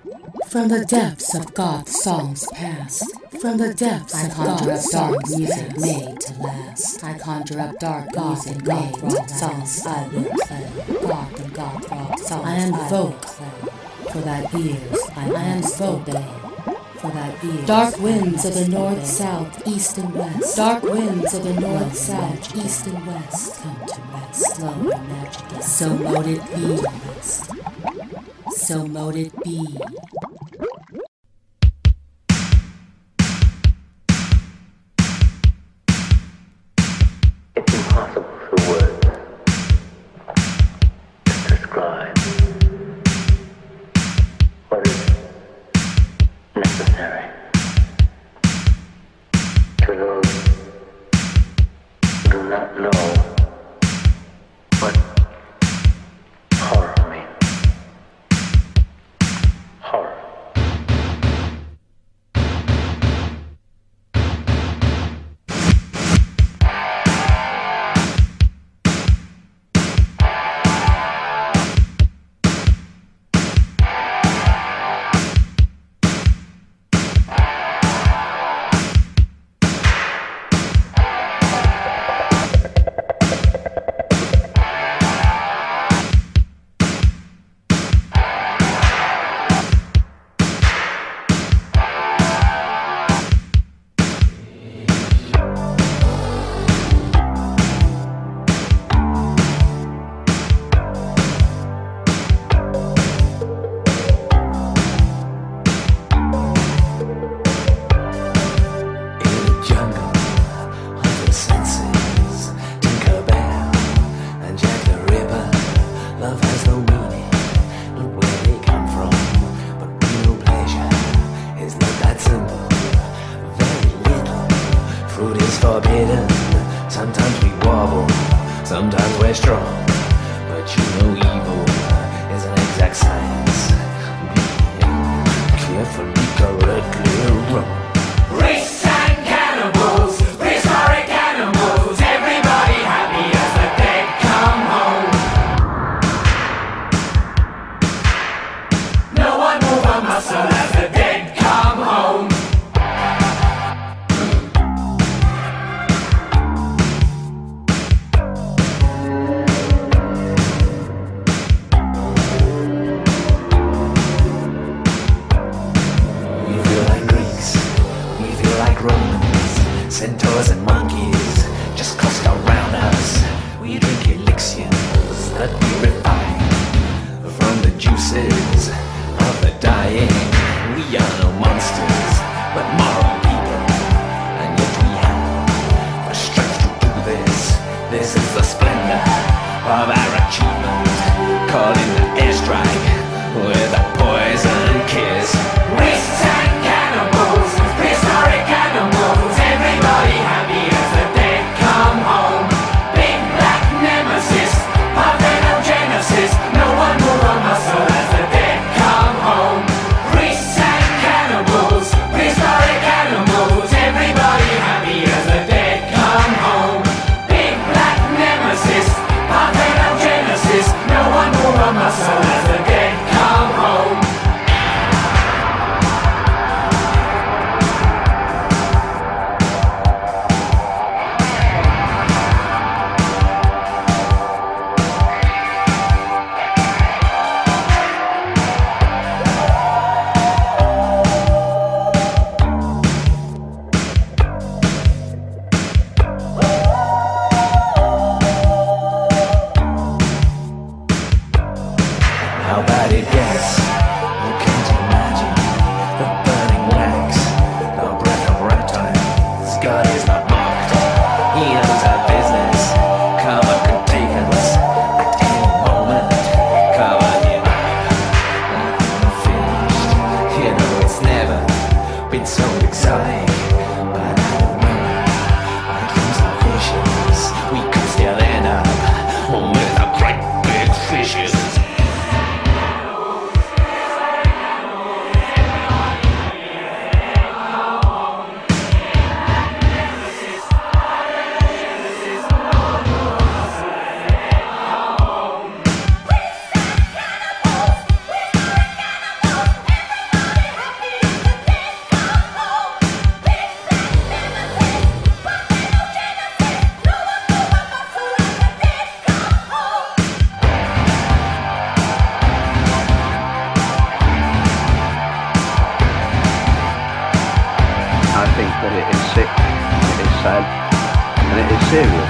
From the depths of goth songs past, from the depths I conjure up dark music made to last. I conjure up dark music made rock songs I will play. Goth and goth rock songs I invoke for that ears. I invoke for that ears. Dark winds of the north, south, east and west. Dark winds of the north, south, east and west. Come to rest, slowly magically. So mote it be, rest. So mote it be. It's impossible for words to describe what is necessary to those who do not know what horror means. Horror. Sometimes we wobble, sometimes we're strong, but you know evil is an exact science. Be carefully correctly wrong. Race and cannibals, prehistoric animals, everybody happy as the dead come home. No one move a muscle as the dead come home. Centaurs and monkeys just cluster around us. We drink elixirs that we refine from the juices of the dying. We are no monsters, but moral people, and yet we have the strength to do this. This is the splendor of our achievement. Call in the airstrike with a poison kiss. Race and cannibals, prehistoric animals, everybody happy as the dead come home. Big black nemesis, parthenogenesis, no one move a muscle as the dead come home. Priests and cannibals, prehistoric animals, everybody happy as the dead come home. Big black nemesis, parthenogenesis, no one move a muscle as the dead come home. How bad it gets, you can't imagine. The burning wax, the breath of reptiles. God is not mocked, he knows our business. Karma could take us at any moment. Karma him up, unfinished. You know it's never been so exotic. But I don't know, our dreams are vicious. We could still end up with a great big fishes. sick, it is sad, and it is serious.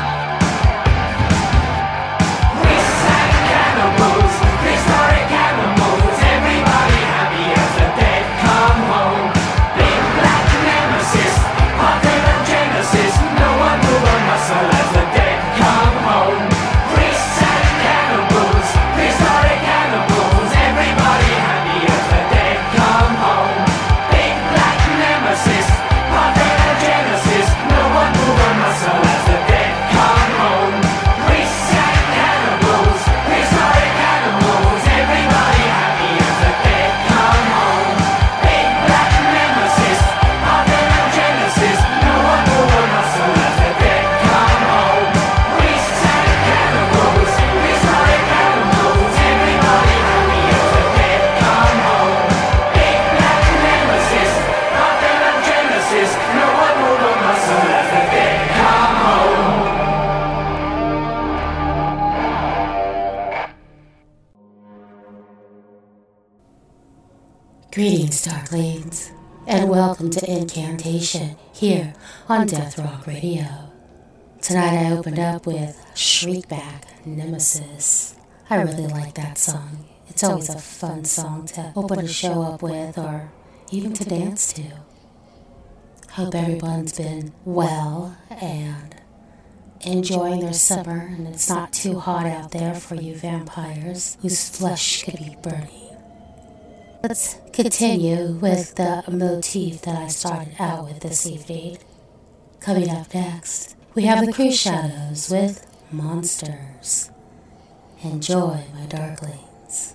Greetings, Darklings, and welcome to Incantation here on Death Rock Radio. Tonight I opened up with Shriekback Nemesis. I really like that song. It's always a fun song to open a show up with or even to dance to. Hope everyone's been well and enjoying their summer and it's not too hot out there for you vampires whose flesh could be burning. Let's continue with the motif that I started out with this evening. Coming up next, we have the Cree Shadows with Monsters. Enjoy, my Darklings.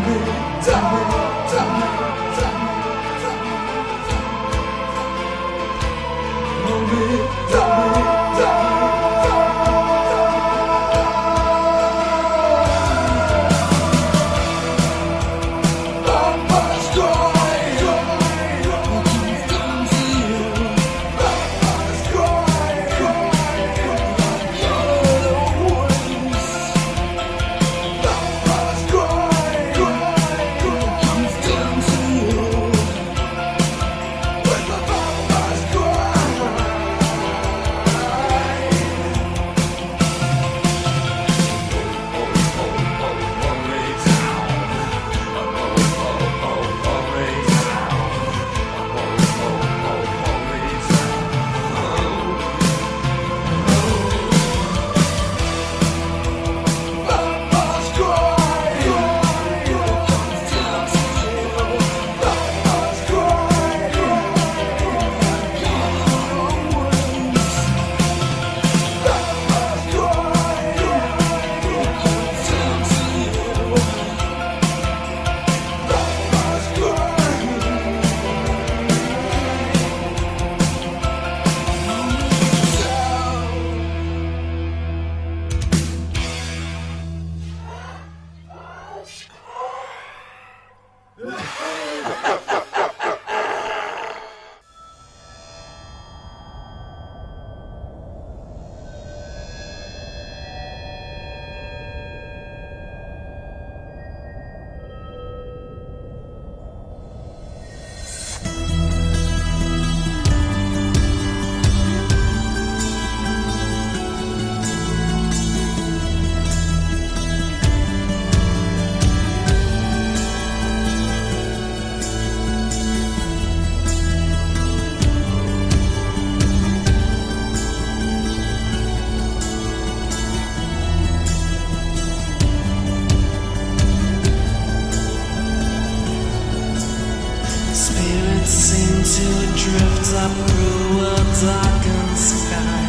up through a darkened sky,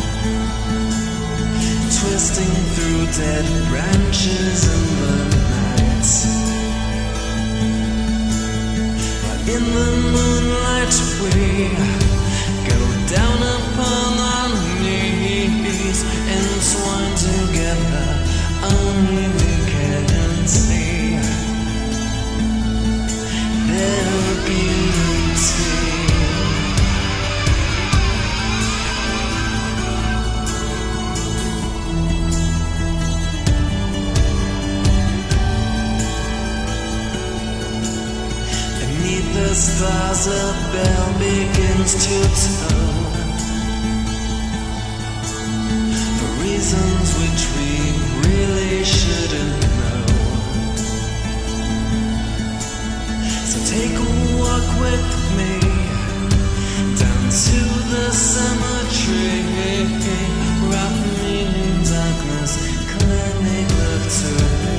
twisting through dead branches in the night. But in the moonlight we go down upon our knees, entwined together, only we can see their beauty. The stars, a bell begins to tone, for reasons which we really shouldn't know. So take a walk with me down to the cemetery, wrap me in darkness, clear make love to me.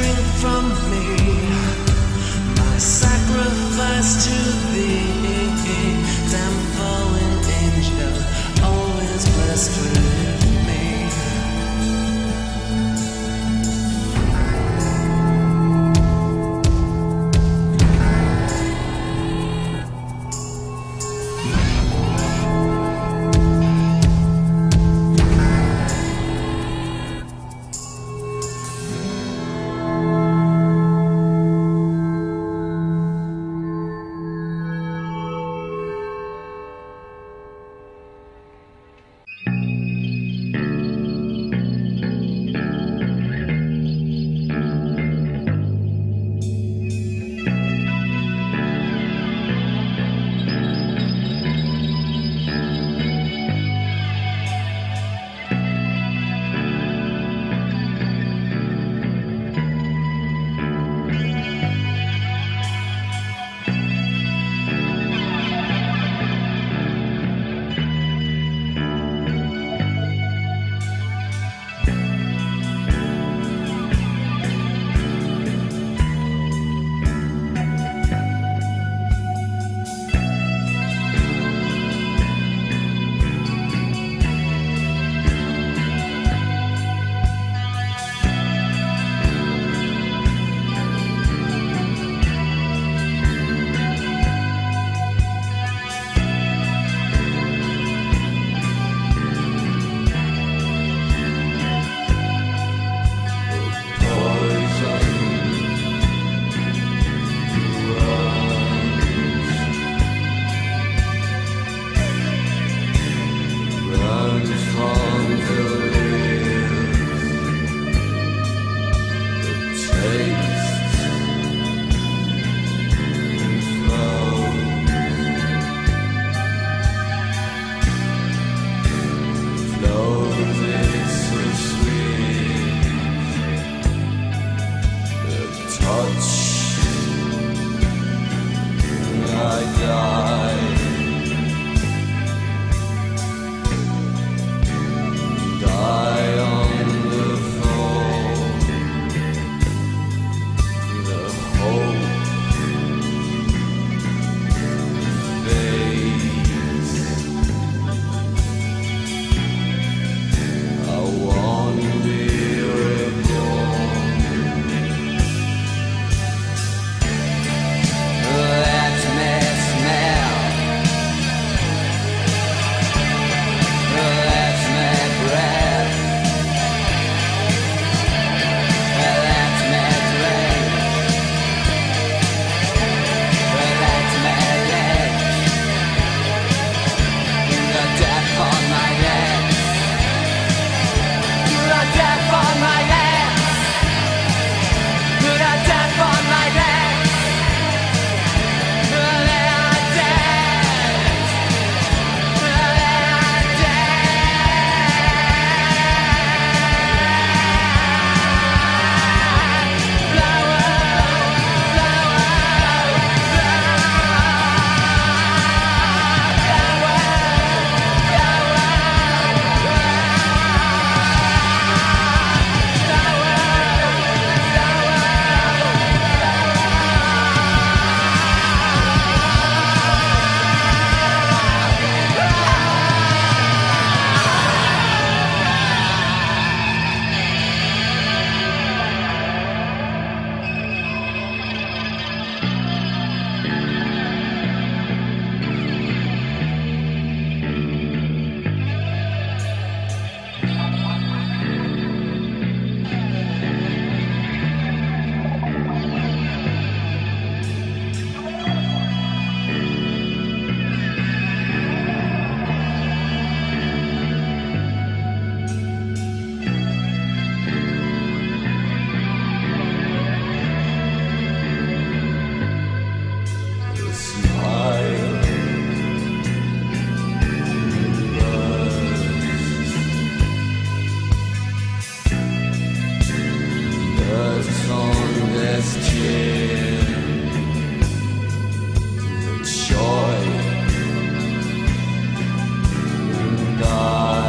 shrink from me, my sacrifice to thee. Damn fallen angel, always blessed with me.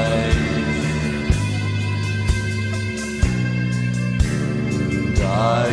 I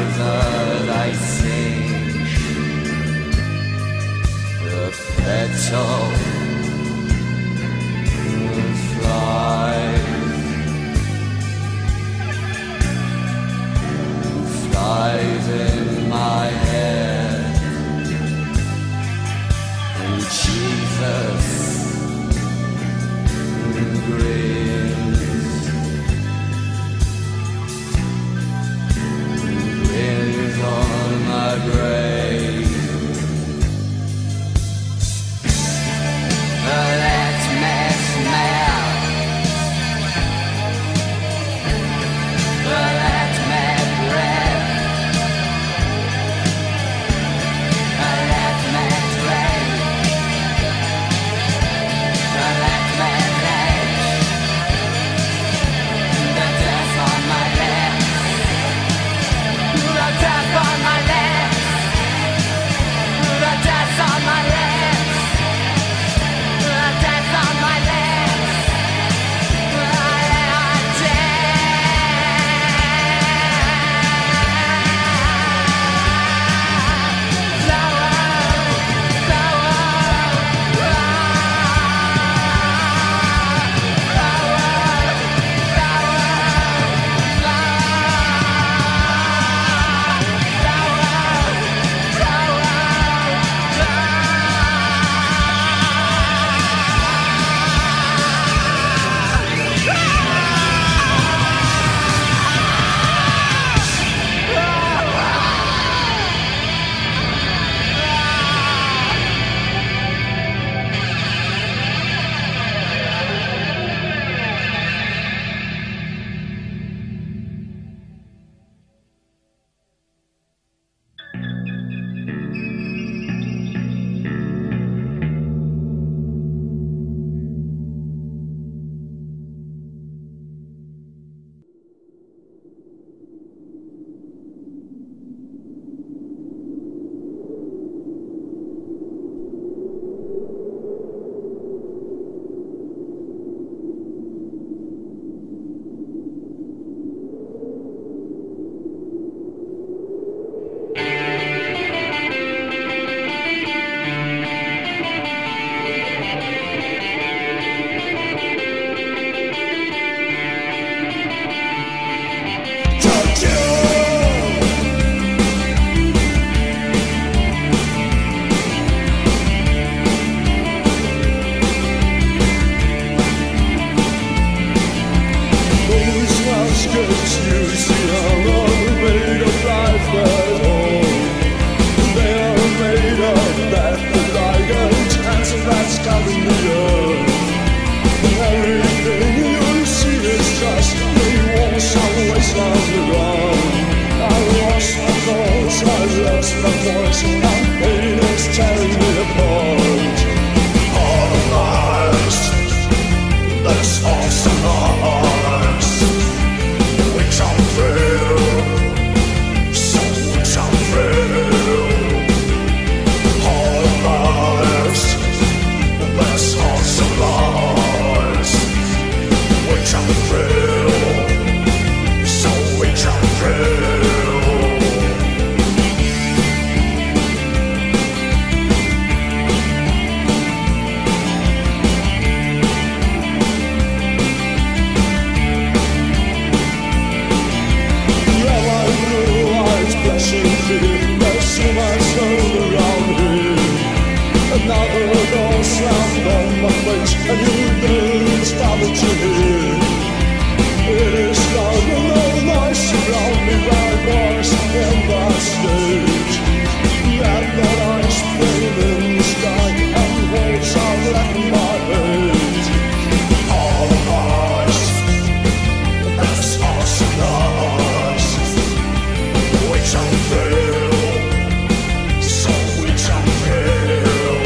lost my voice and pain is tearing me apart. All lies, that's awesome lies. We jump through, so we jump through. All lies, that's awesome lies. We jump through, so we jump through. Another door slammed on my face, and you didn't stop it to hear. It is now the low noise around me, my voice in that stage. That ice flame in the sky, and walls are left in my head. All eyes, that's awesome eyes. We jump through, so we jump through.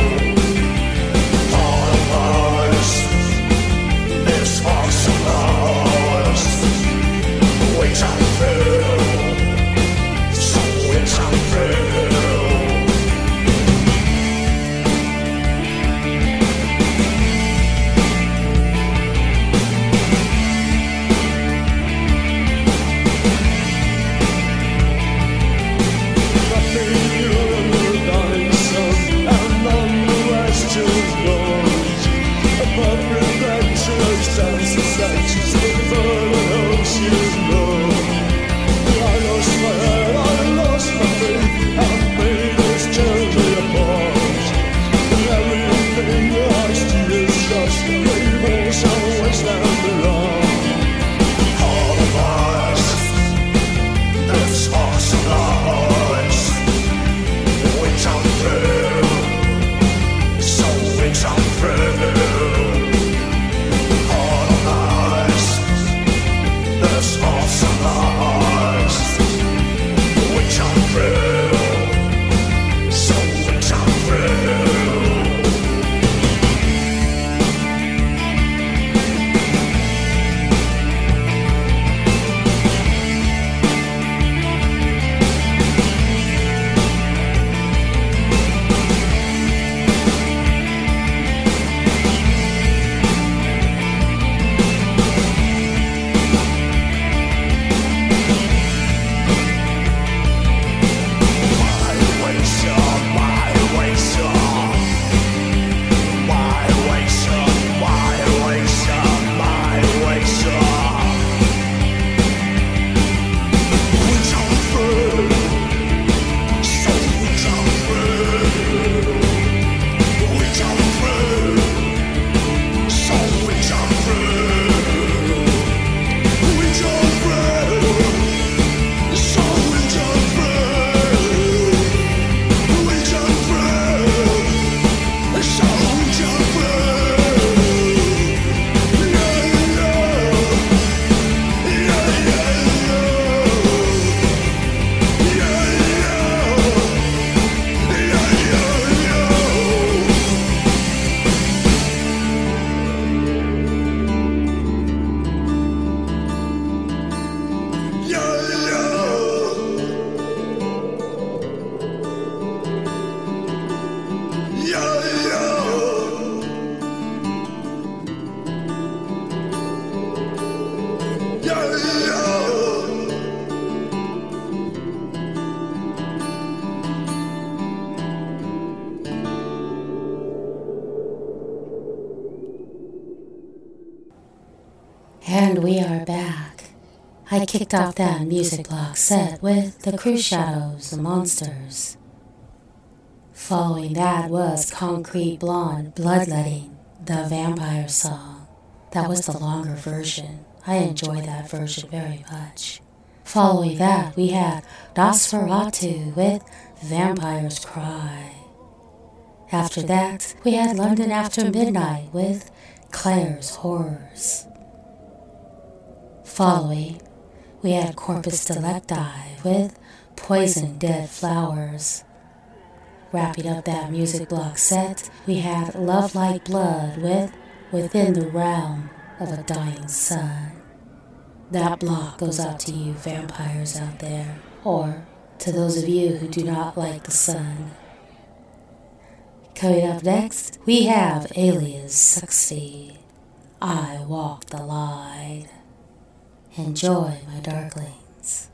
And we are back. I kicked off that music block set with The Cruise Shadows, The Monsters. Following that was Concrete Blonde, Bloodletting, the Vampire Song. That was the longer version. I enjoyed that version very much. Following that, we had Nosferatu with Vampire's Cry. After that, we had London After Midnight with Claire's Horrors. Following, we had Corpus Delicti with Poison Dead Flowers. Wrapping up that music block set, we had Love Like Blood with Within the Realm of a Dying Sun. That block goes out to you vampires out there, or to those of you who do not like the sun. Coming up next, we have Alias 60. I Walk the Line. Enjoy, my darklings.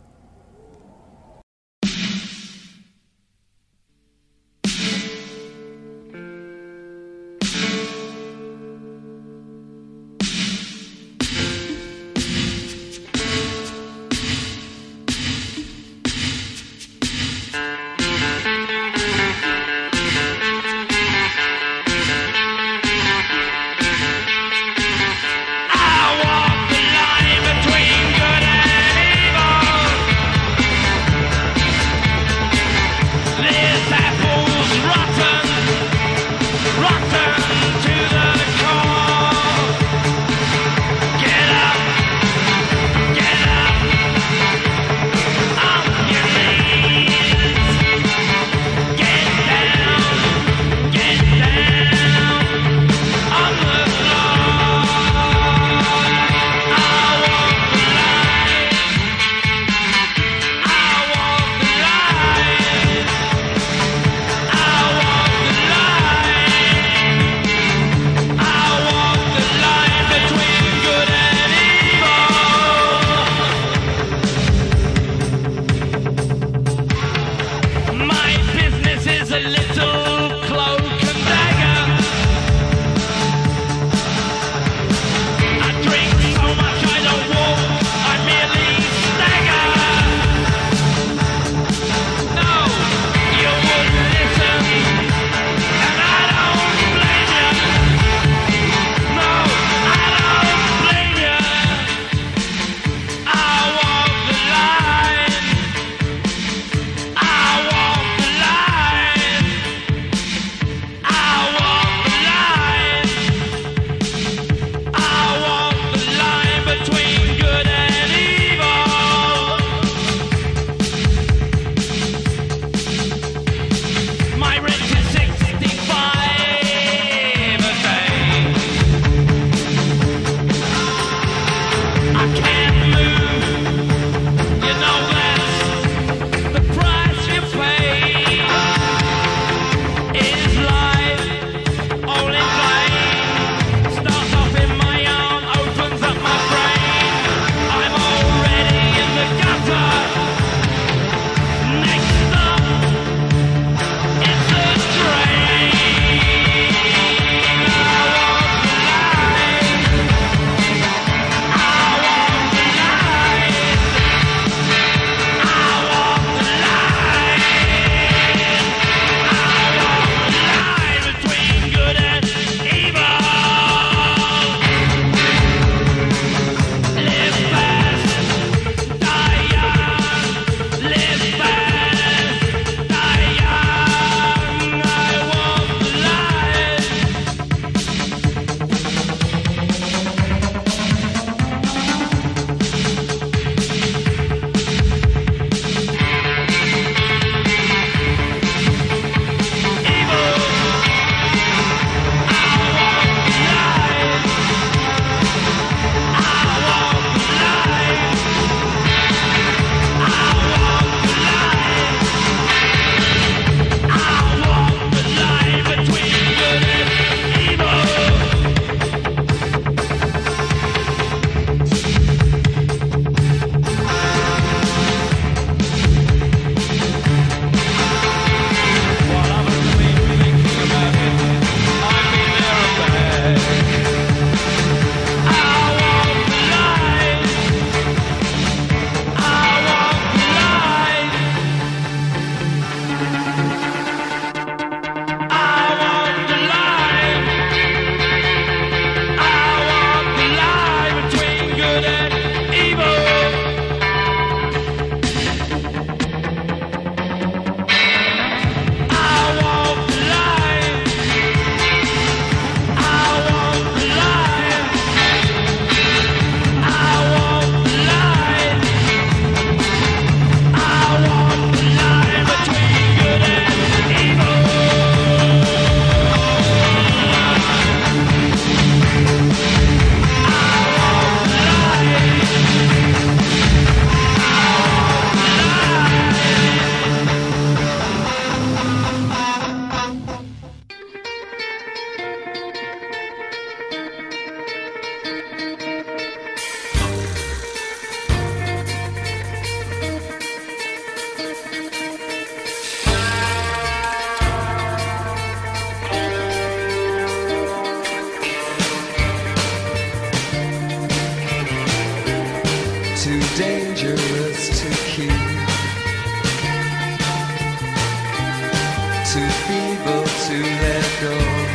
too feeble to let go.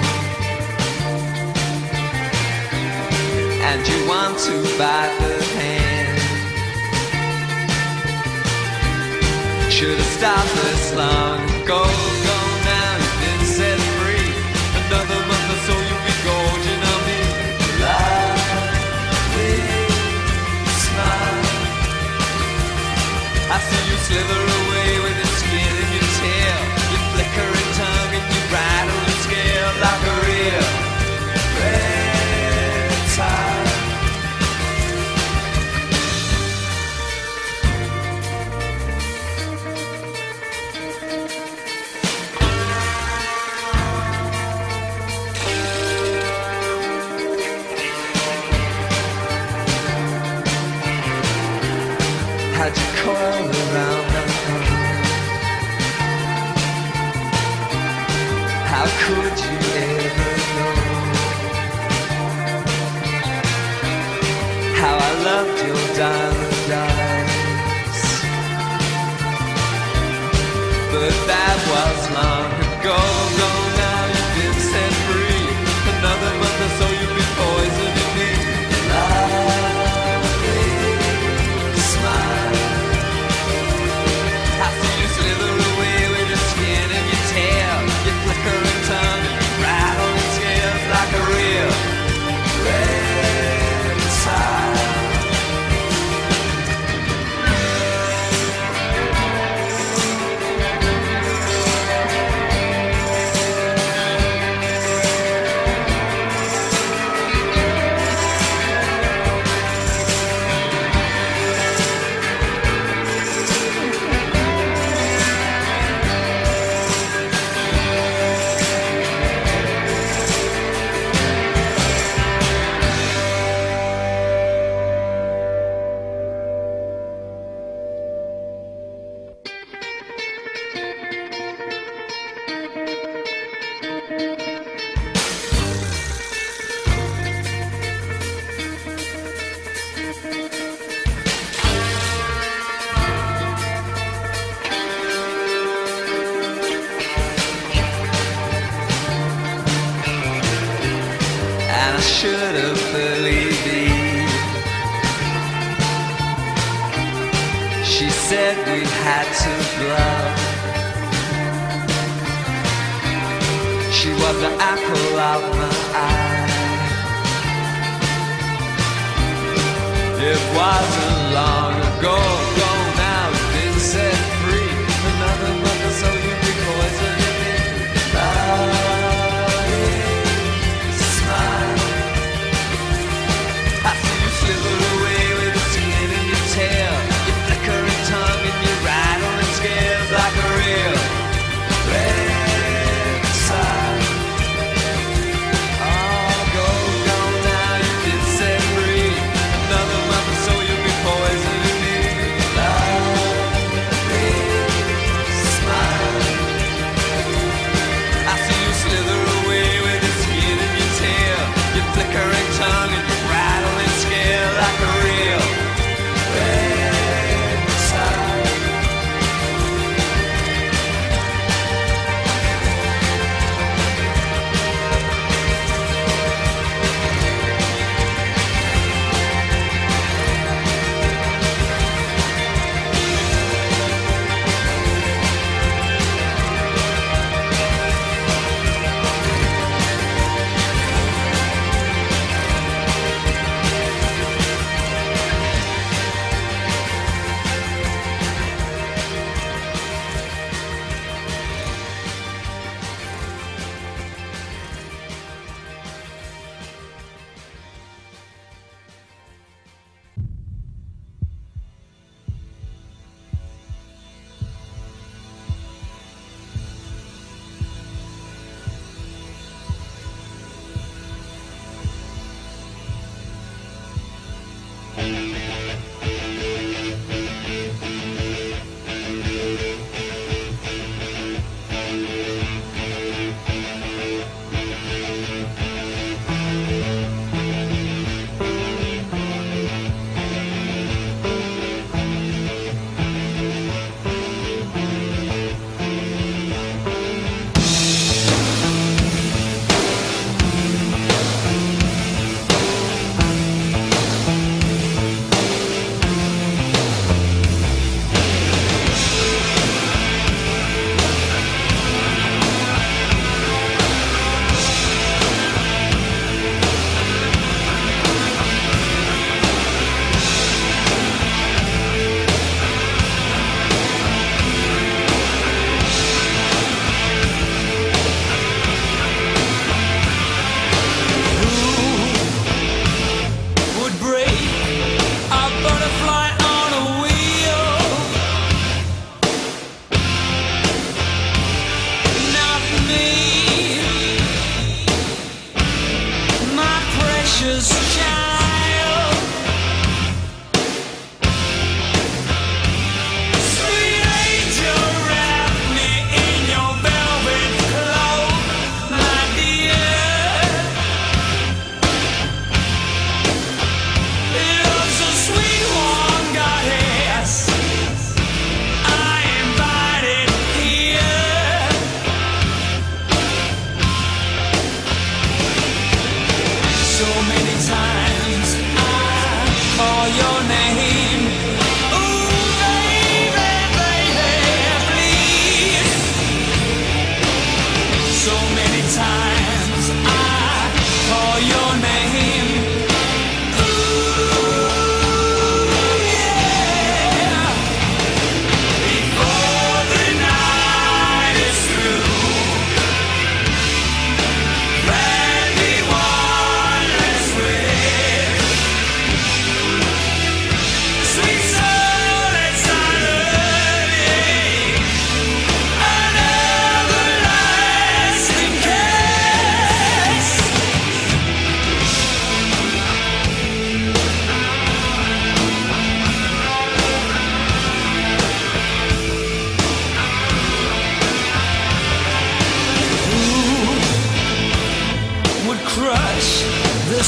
And you want to bite the hand. Should have stopped this long ago. Go now, you've been set free. Another month or so you'll be gorging on me. Lovely smile. I see you slither away with your skin and your tail, your flickering tongue and your rattle and scale like a real reptile. How'd you coil around my heart? How could you ever know how I loved your diamond eyes? But that was long ago. Go now, you've been set free. Another month or so you'll be poisoning me. Lovely smile. I see you slither away with your skin and your tail, your flickering tongue and your rattling scales like a real reptile. And I should have believed it. She said we had to bluff. She was the apple of my eye. It wasn't long ago. Go now, you've been set free. Another month or so you'll be poisoning me. I see you slither away with your skin and your tail, your flickering tongue and your rattling scales like a real reptile.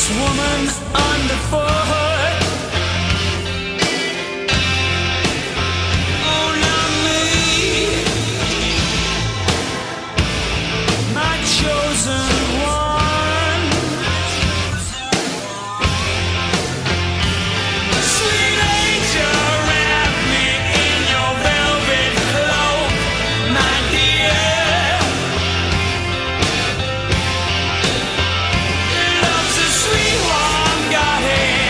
woman underfoot. Oh, not me, my chosen one. Sweet angel, wrap me in your velvet cloak, my dear. Love's a sweet warm Godhead.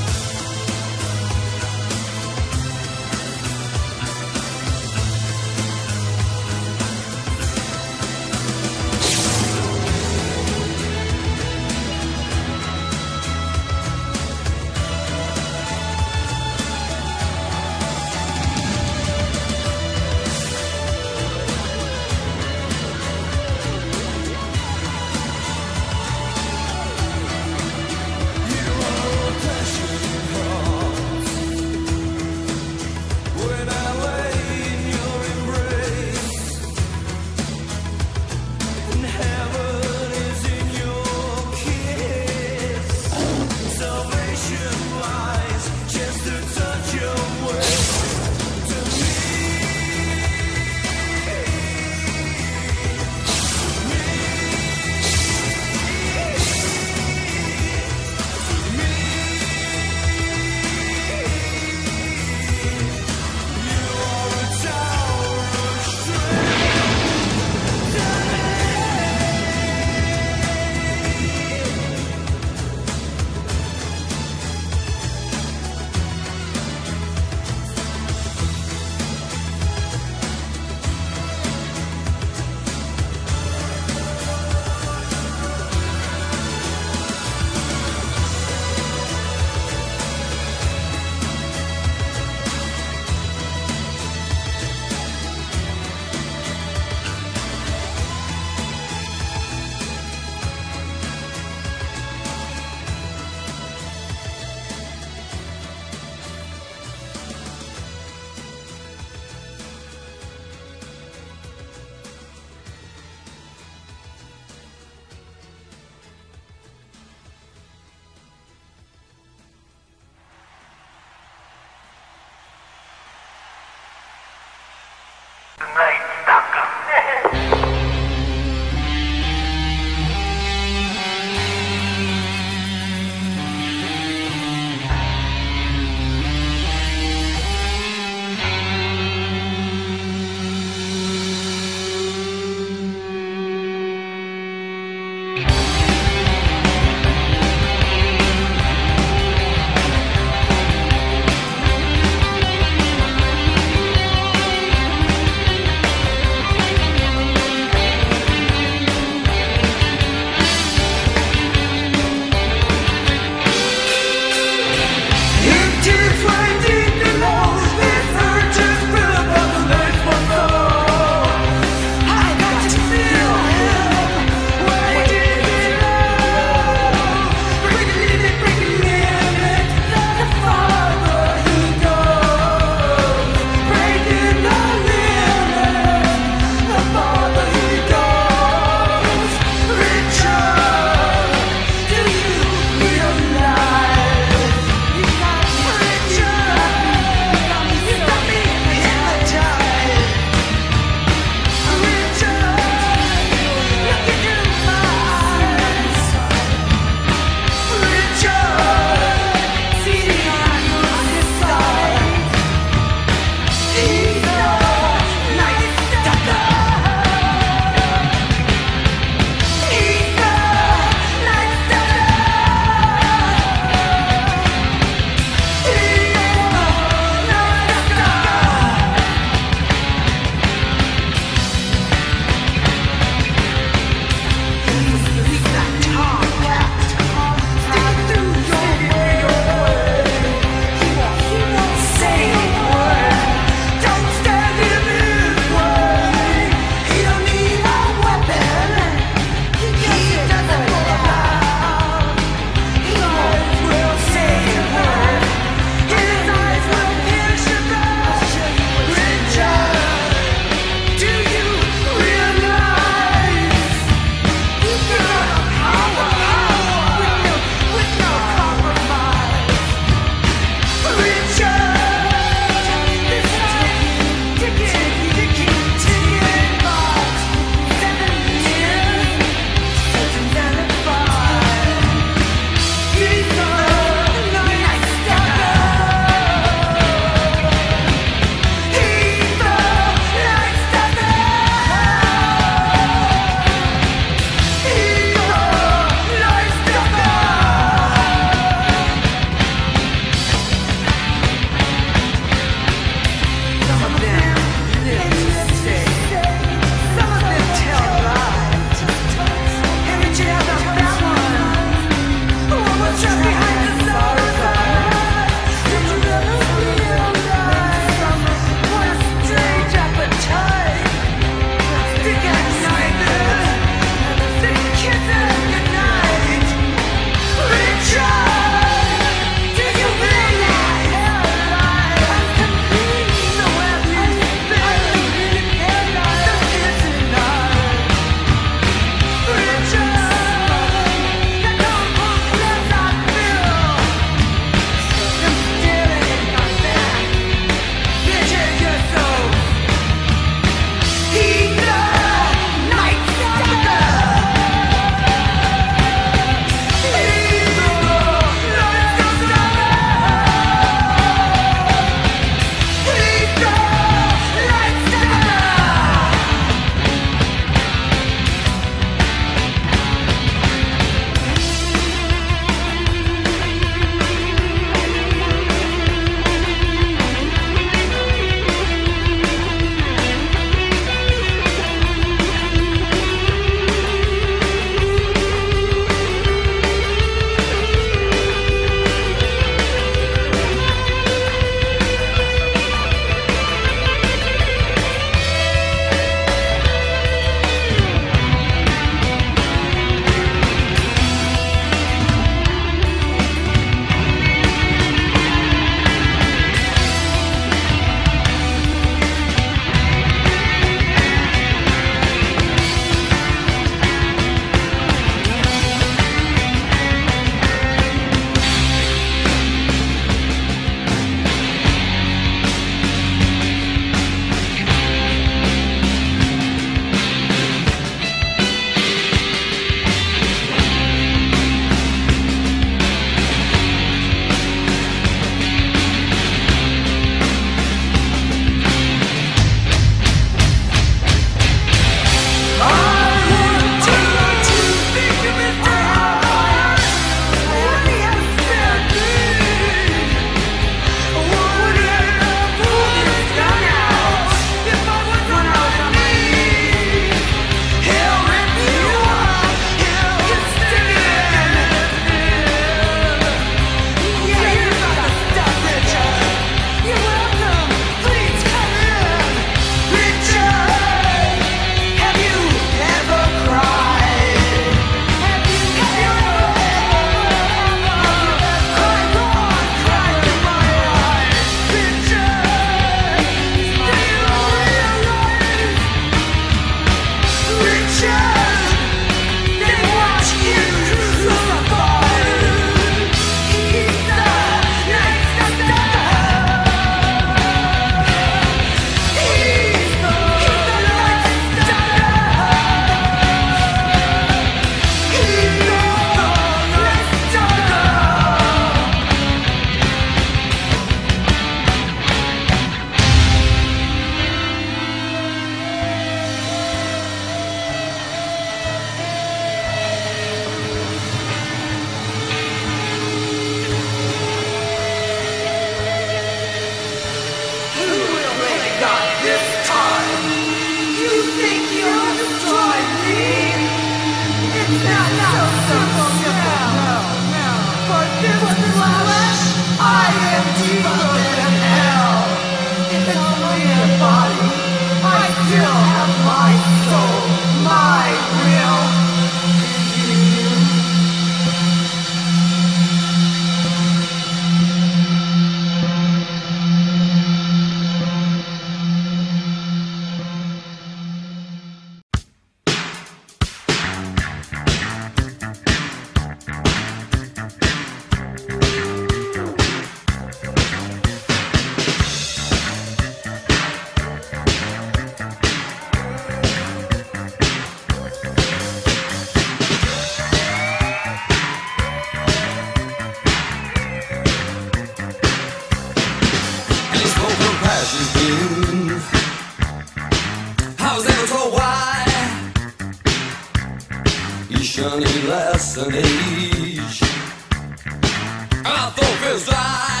An age our throat feels dry.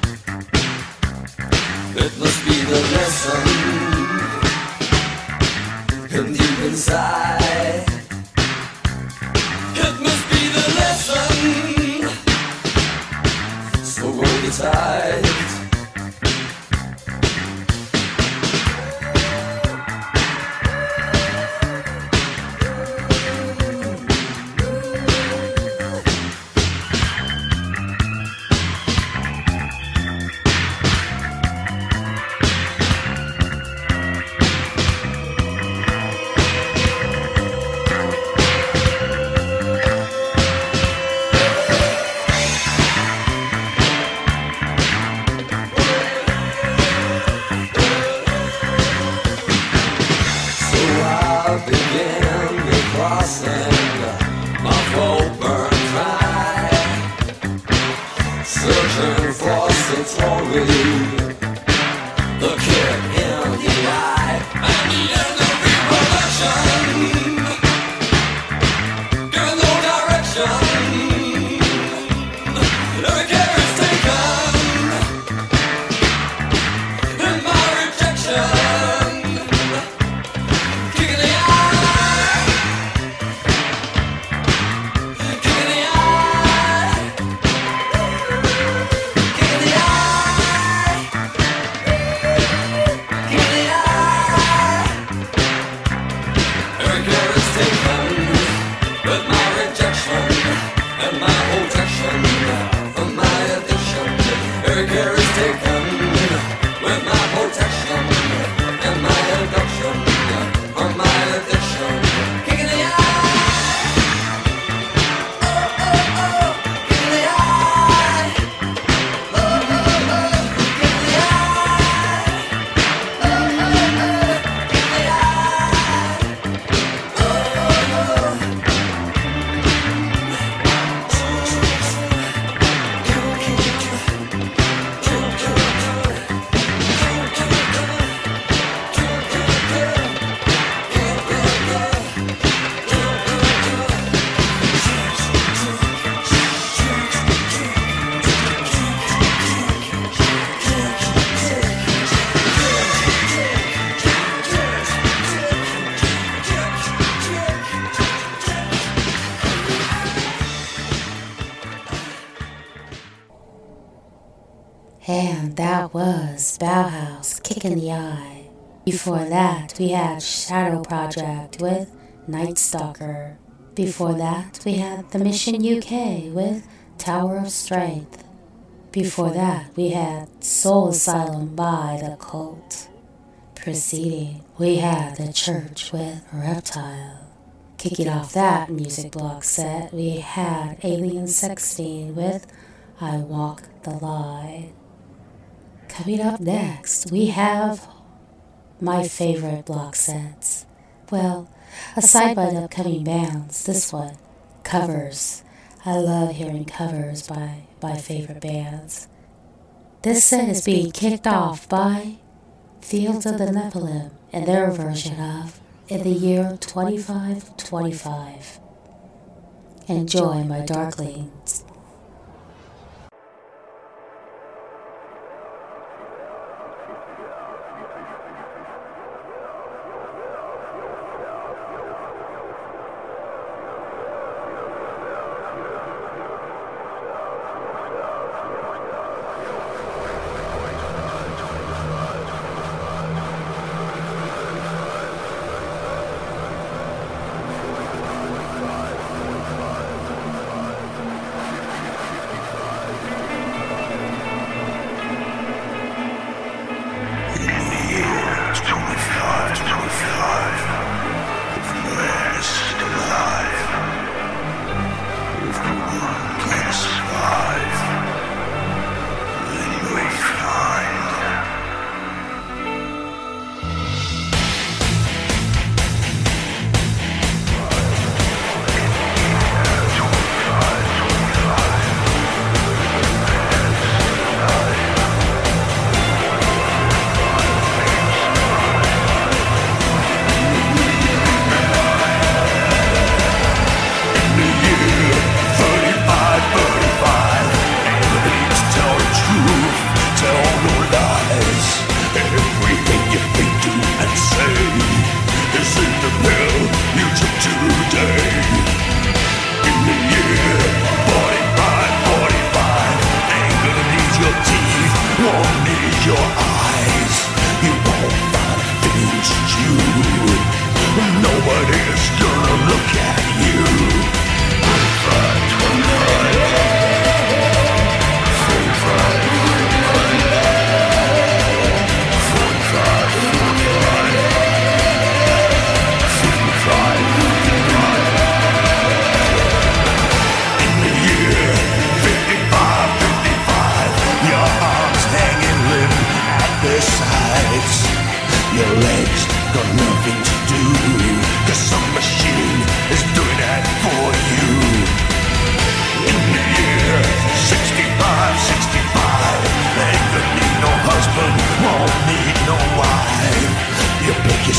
It must be the lesson hidden deep inside. It must be the lesson. So hold it tight. And that was Bauhaus, Kick in the Eye. Before that, we had Shadow Project with Night Stalker. Before that, we had The Mission UK with Tower of Strength. Before that, we had Soul Asylum by The Cult. Preceding, we had The Church with Reptile. Kicking off that music block set, we had Alien Sexteen with I Walk the Line. Coming up next, we have my favorite block sets. Well, aside by the upcoming bands, this one, covers. I love hearing covers by my favorite bands. This set is being kicked off by Fields of the Nephilim and their version of In the Year 2525. Enjoy, my darklings.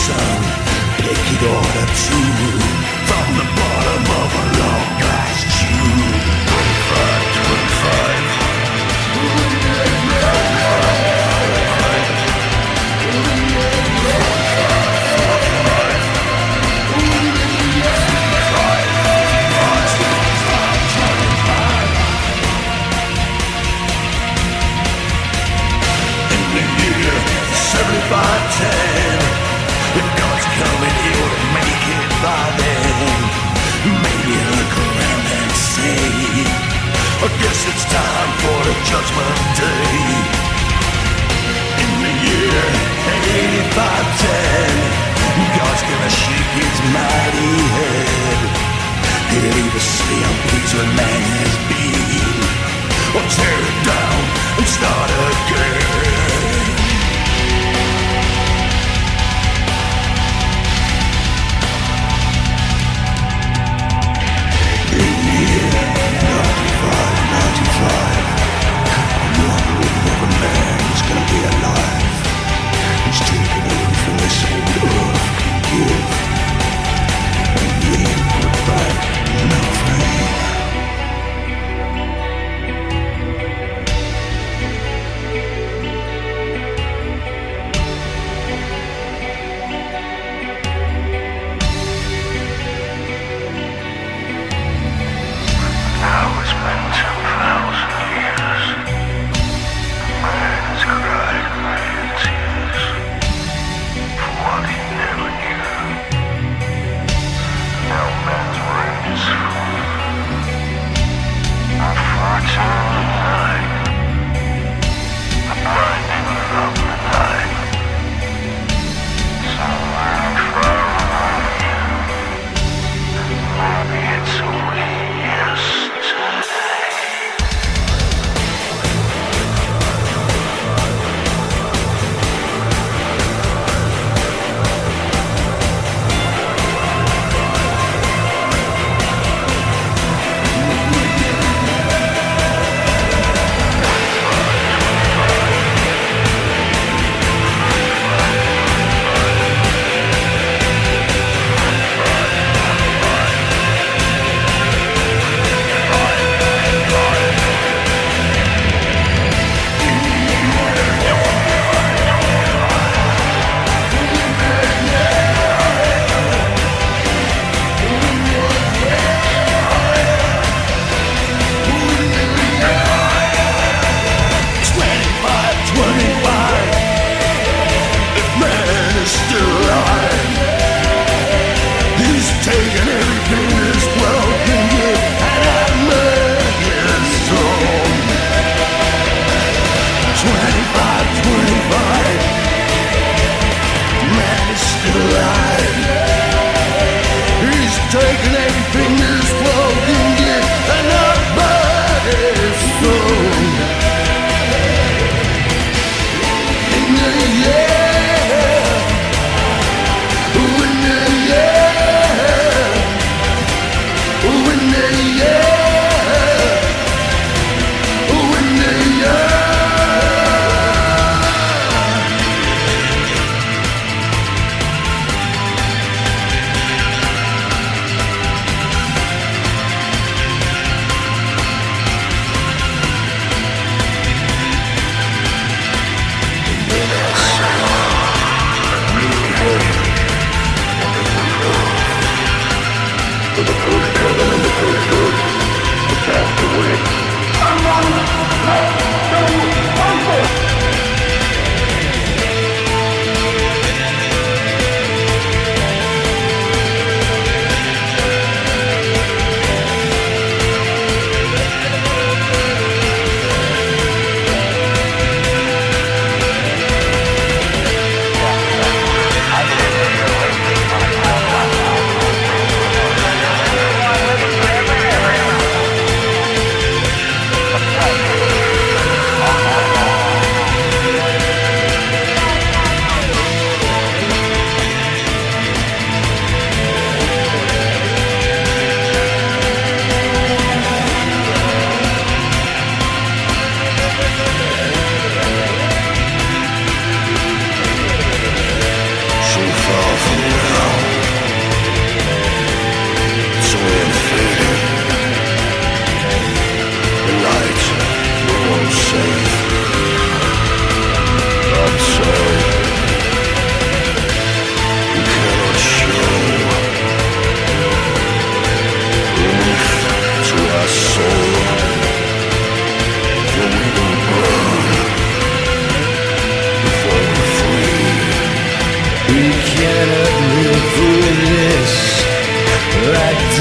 son, pick it all up too, from the bottom of a long glass tube. 25, 25. If God's coming, he will make it by then. Maybe look around and say, I guess it's time for the judgment day. In the year 8510, God's gonna shake his mighty head. He'll either say I'm pleased with man has been, or tear it down and start again.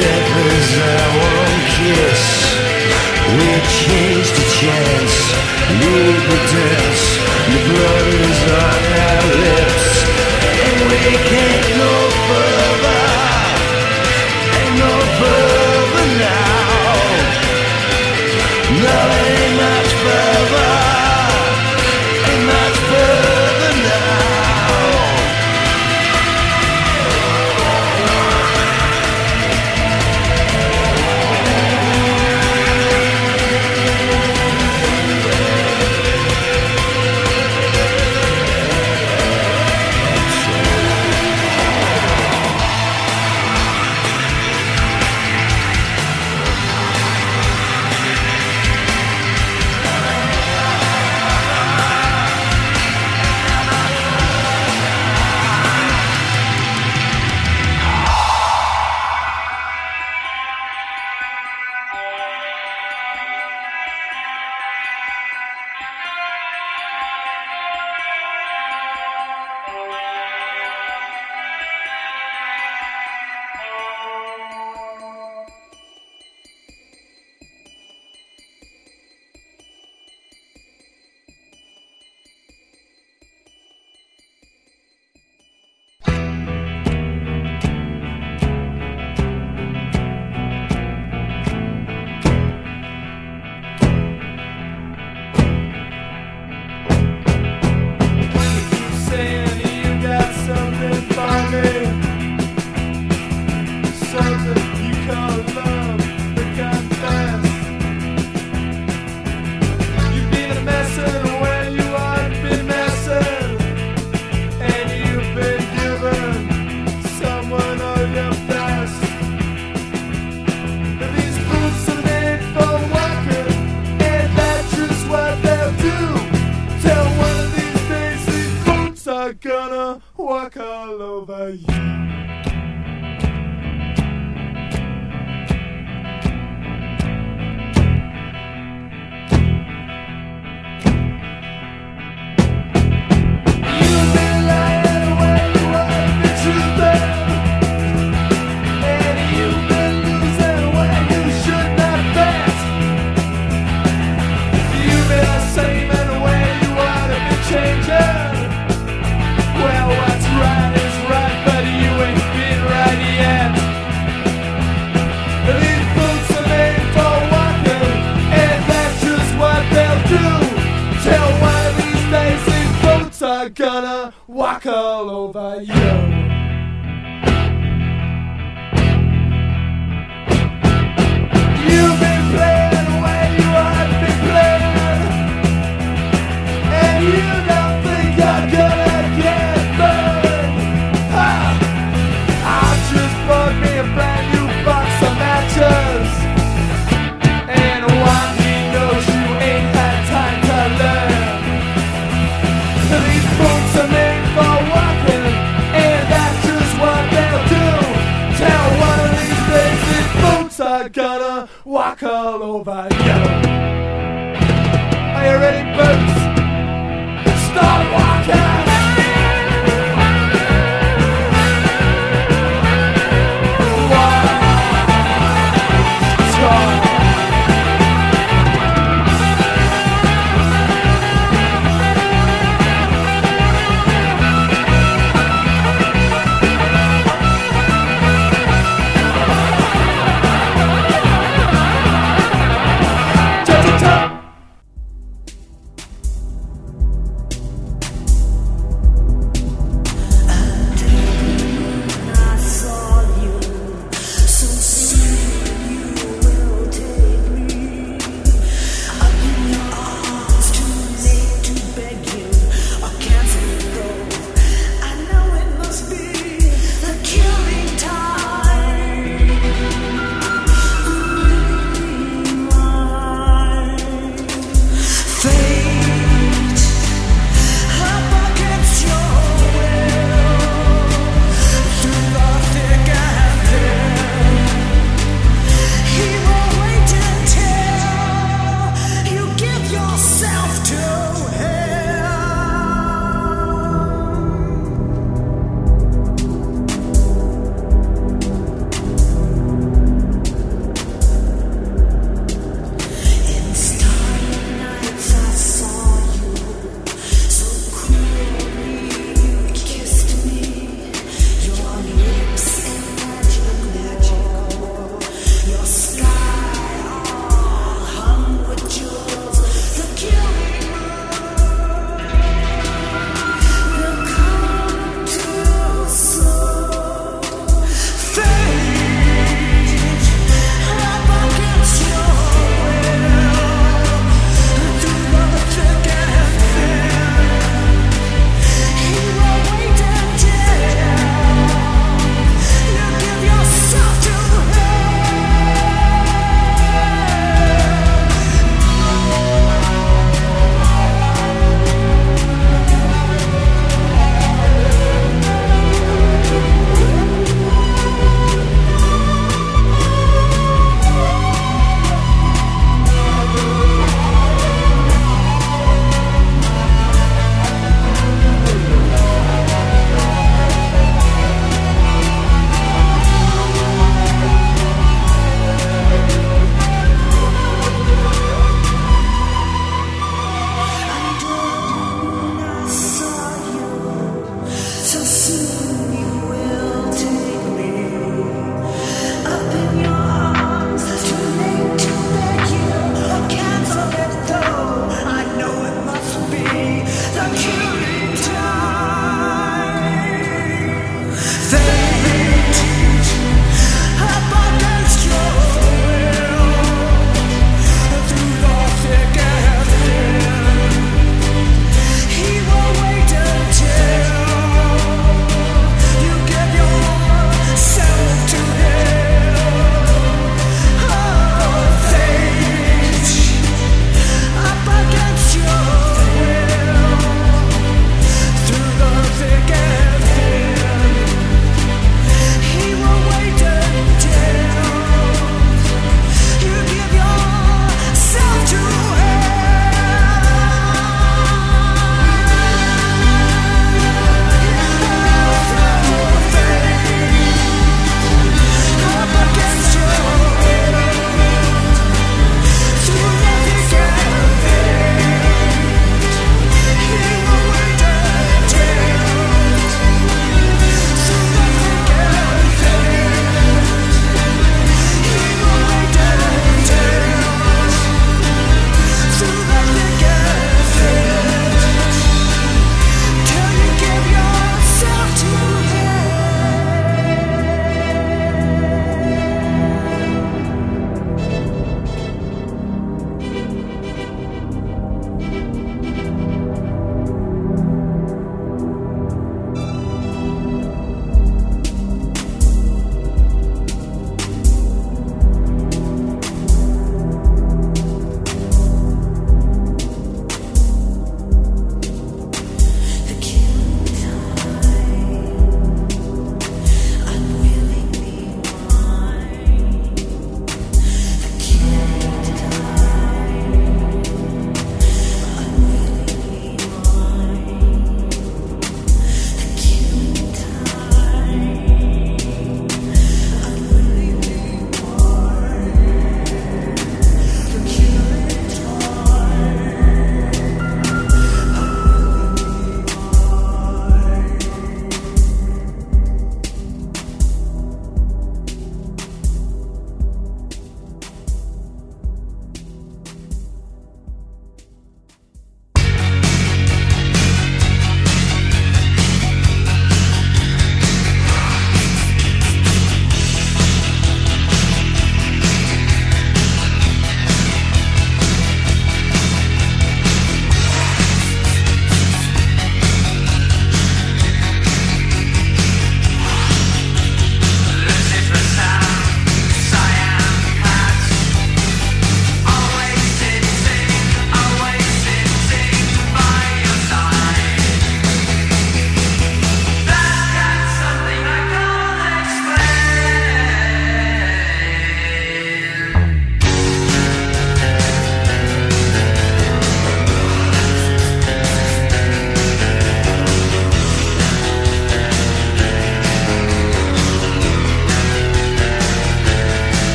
death is our kiss. We changed the chance, leave the dance. The blood is on our lips, and we can't go further, ain't no further now. No, it ain't much further, ain't much further now. Gonna walk all over you. Gonna walk all over you. You've been playing the way you ought to be playing, and you don't think you're gonna get burned. I just bought me a brand new box of matches, and one he knows you ain't had time to learn. These boots are made for walking, and that's just what they'll do. Tell one of these days these boots are gonna walk all over you. Are you ready, boots? Start walking!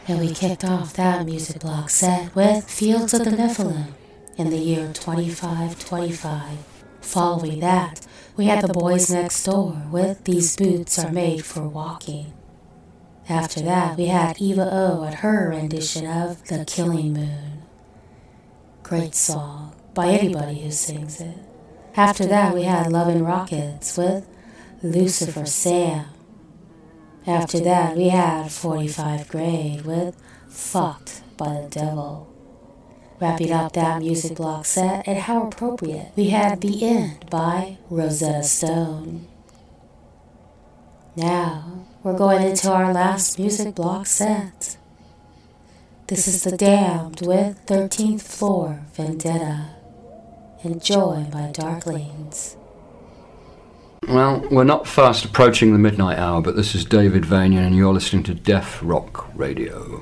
And we kicked off that music block set with Fields of the Nephilim in the year 2525. Following that, we had the Boys Next Door with These Boots Are Made for Walking. After that, we had Eva O at her rendition of The Killing Moon. Great song by anybody who sings it. After that, we had Lovin' Rockets with Lucifer Sam. After that, we had 45 Grade with Fucked by the Devil. Wrapping up that music block set, and how appropriate, we had The End by Rosetta Stone. Now, we're going into our last music block set. This is The Damned with 13th Floor Vendetta. Enjoy by Darklings. Well, we're not fast approaching the midnight hour, but this is David Vanian and you're listening to Death Rock Radio.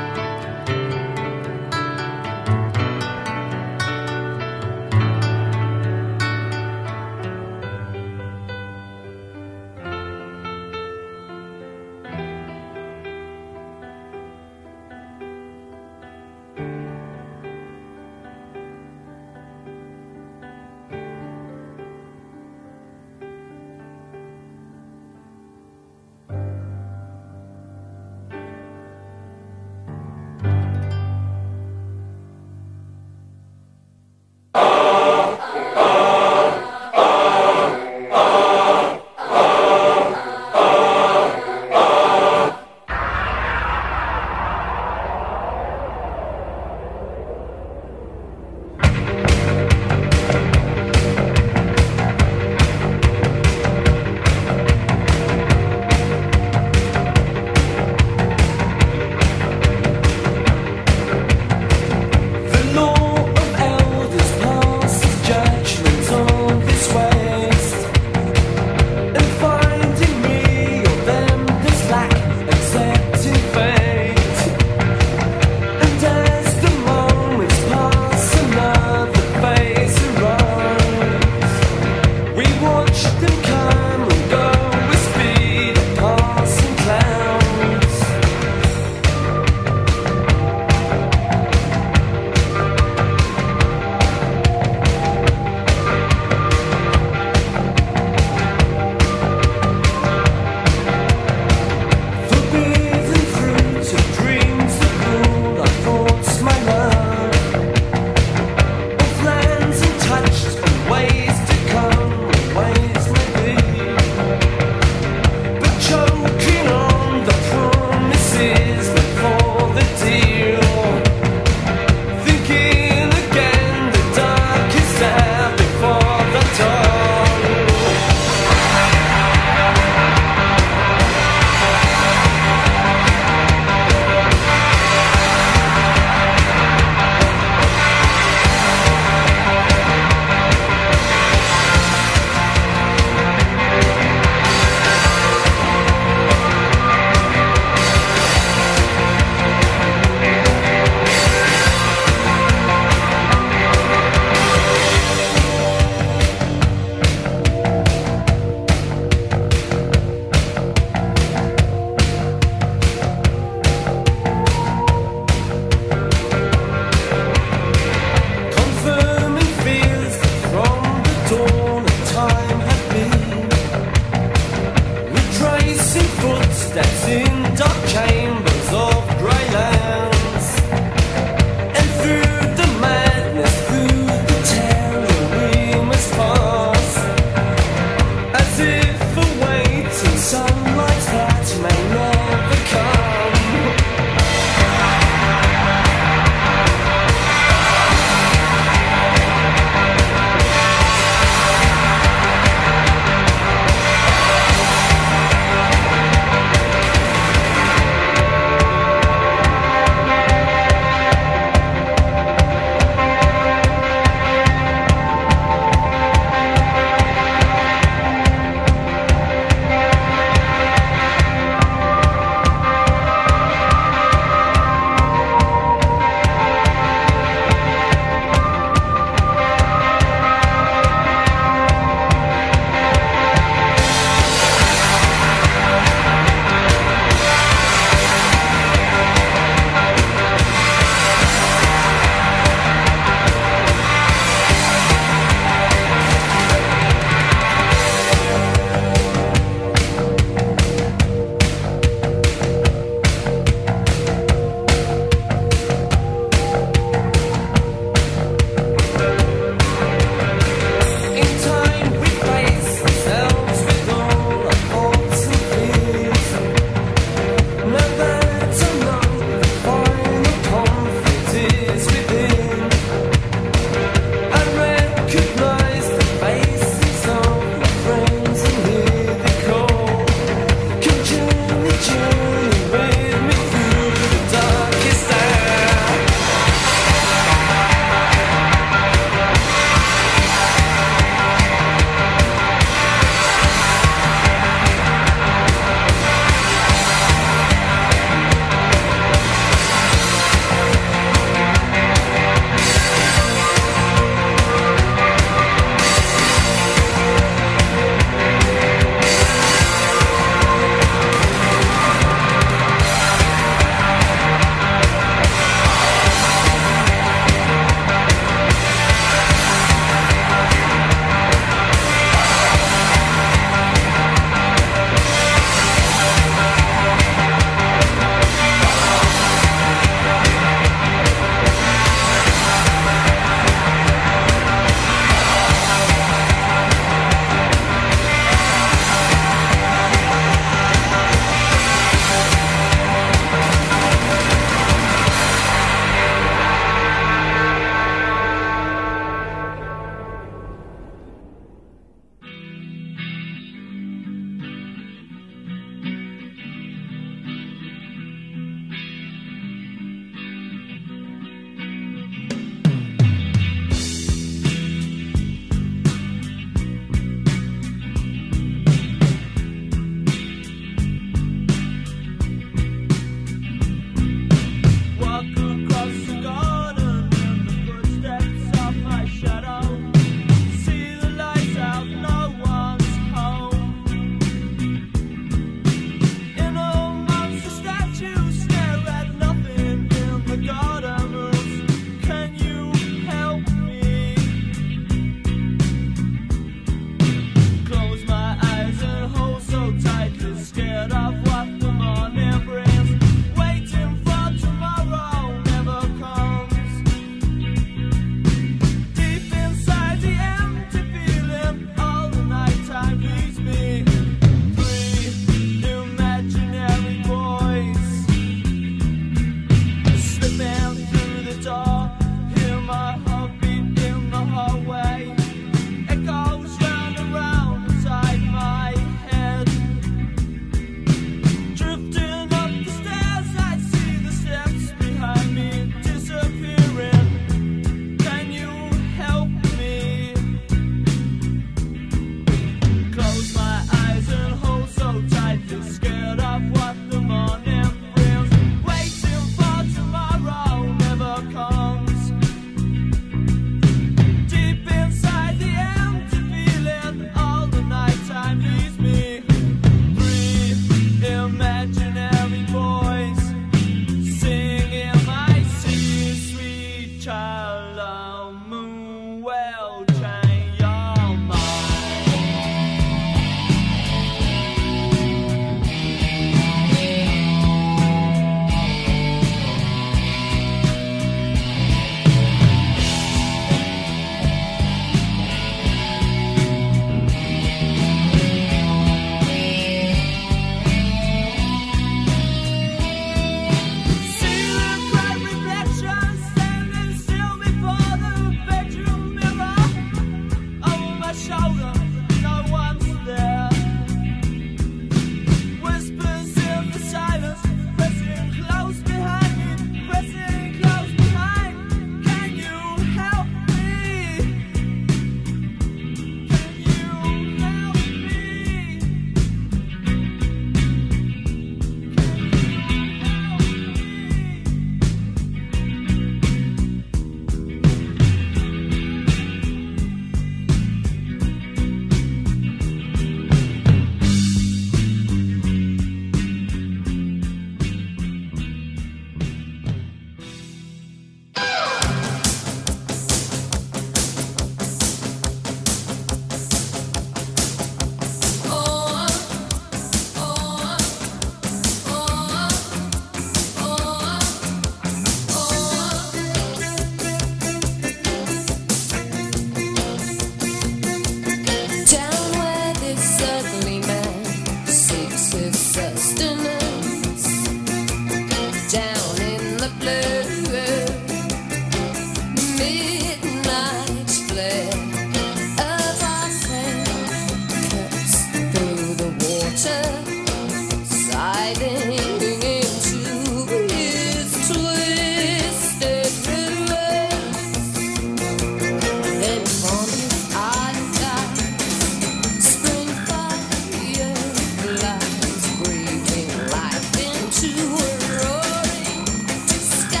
Sky.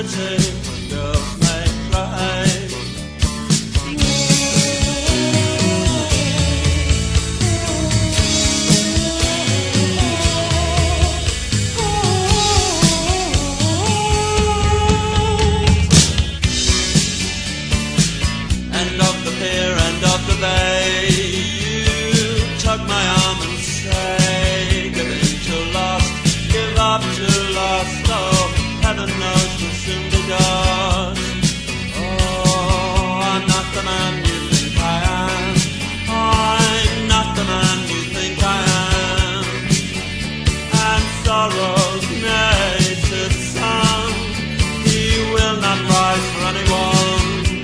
pretty girls may cry. End of the pier, end of the bay, you tug my arm and say, give in to lust, give up to lust, oh, heaven knows we'll soon be dust. Oh, I'm not the man you think I am, I'm not the man you think I am, and sorrow's native son, he will not rise for anyone.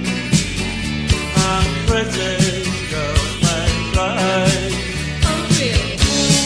Pretty girls may cry. Oh, really?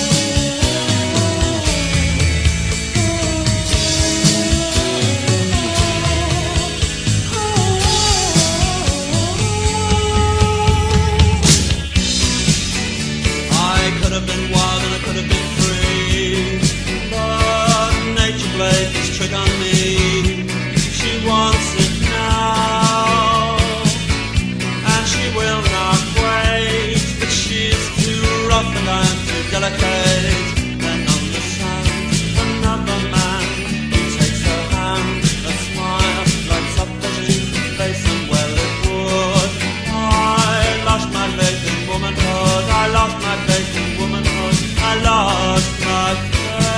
I could have been wild and I could have been free, but nature played this trick on me. She wants it now, she will not wait, but she's too rough and I'm too delicate. Then on the sand, another man, he takes her hand, a smile lights up the face, and well it would. I lost my faith in womanhood, I lost my faith in womanhood, I lost my faith.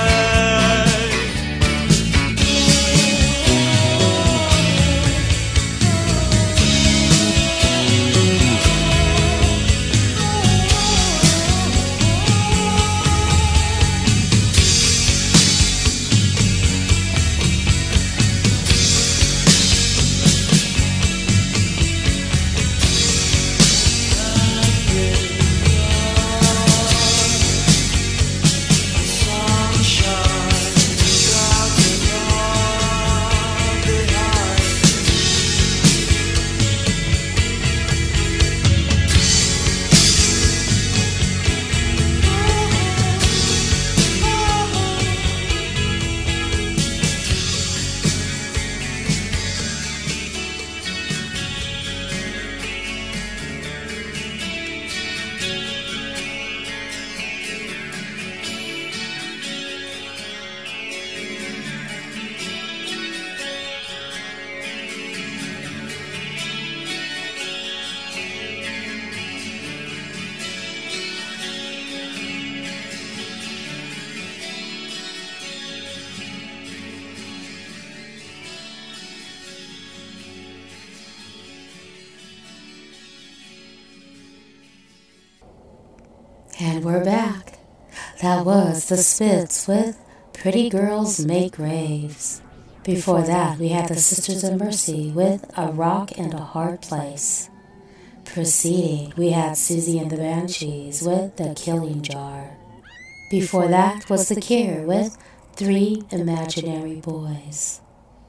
And we're back. That was the Spits with Pretty Girls Make Graves. Before that, we had the Sisters of Mercy with A Rock and a Hard Place. Preceding, we had Susie and the Banshees with The Killing Jar. Before that was The Cure with Three Imaginary Boys.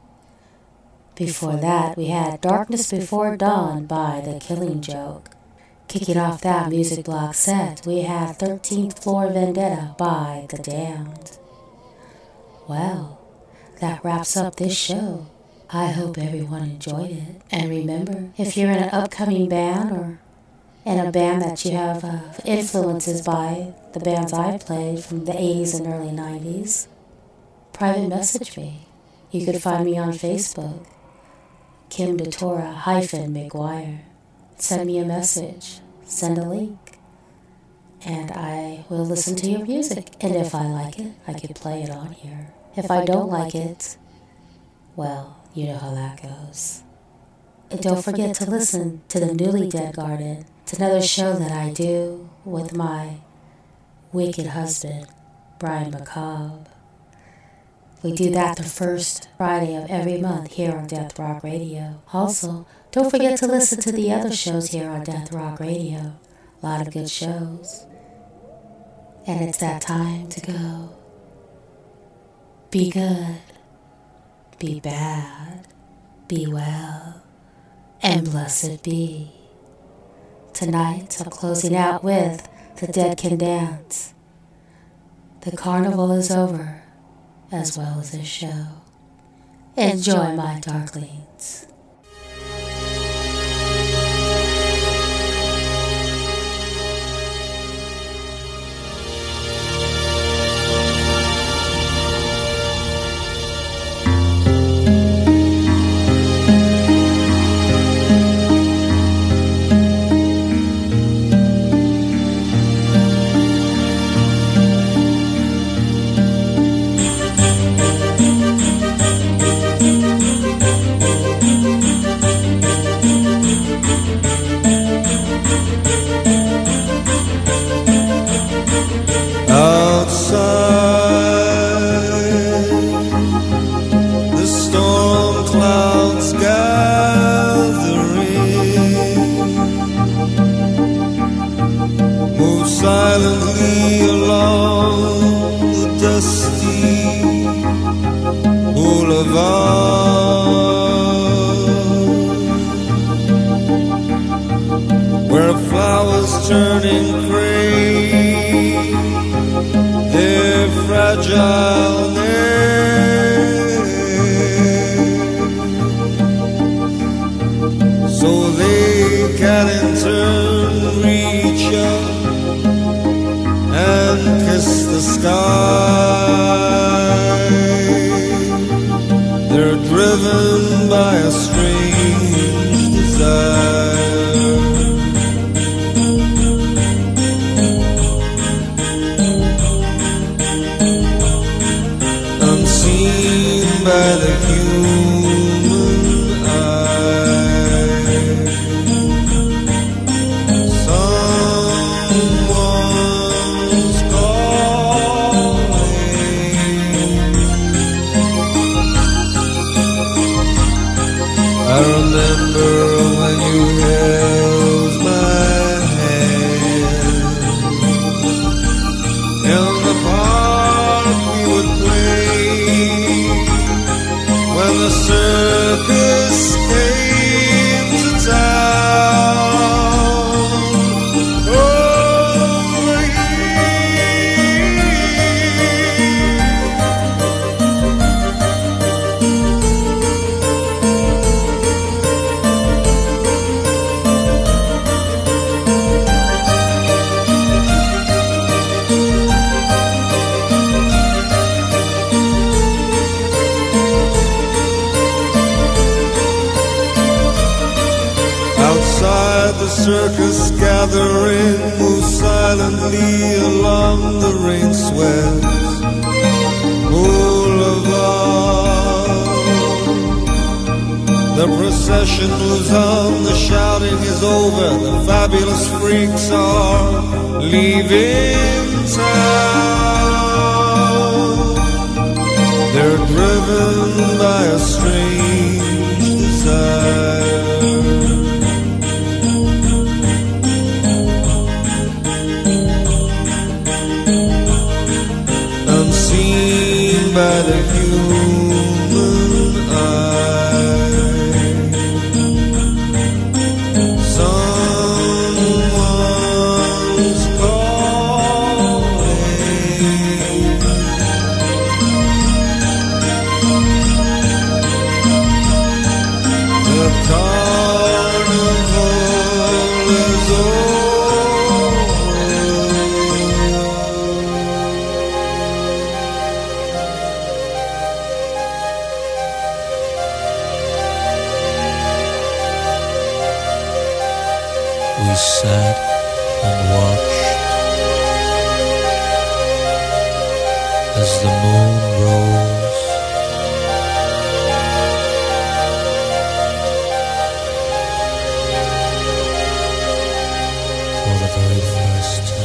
Before that, we had Darkness Before Dawn by The Killing Joke. Kicking off that music block set, we had 13th Floor Vendetta by The Damned. Well, that wraps up this show. I hope everyone enjoyed it. And remember, if you're in an upcoming band or in a band that you have influences by the bands I played from the 80s and early 90s, private message me. You could find me on Facebook, Kim Datora-McGuire. Send me a message, send a link, and I will listen to your music. And if I like it, I can play it on here. If I don't like it, well, you know how that goes. And don't forget to listen to the Newly Dead Garden. It's another show that I do with my wicked husband, Brian McCobb. We do that the first Friday of every month here on Death Rock Radio. Also, don't forget to listen to the other shows here on Death Rock Radio. A lot of good shows. And it's that time to go. Be good. Be bad. Be well. And blessed be. Tonight, I'm closing out with The Dead Can Dance. The carnival is over, as well as this show. Enjoy my darklings. The storm clouds gathering move silently along the dusty boulevard where flowers turning gray, their fragile so they can in turn reach up and kiss the sky. They're driven by a strange desire, unseen by the human eye. Someone's calling. I remember when you held my hand in the park we would play when the circus came to town. Over outside the circus gathering moves silently along the rain-swept boulevard. The procession moves on, the shouting is over, the fabulous freaks are leaving town. They're driven by a strange desire, unseen by the human eye. Someone's calling. The carnival is over. We sat and watched as the moon rose. For the very first time.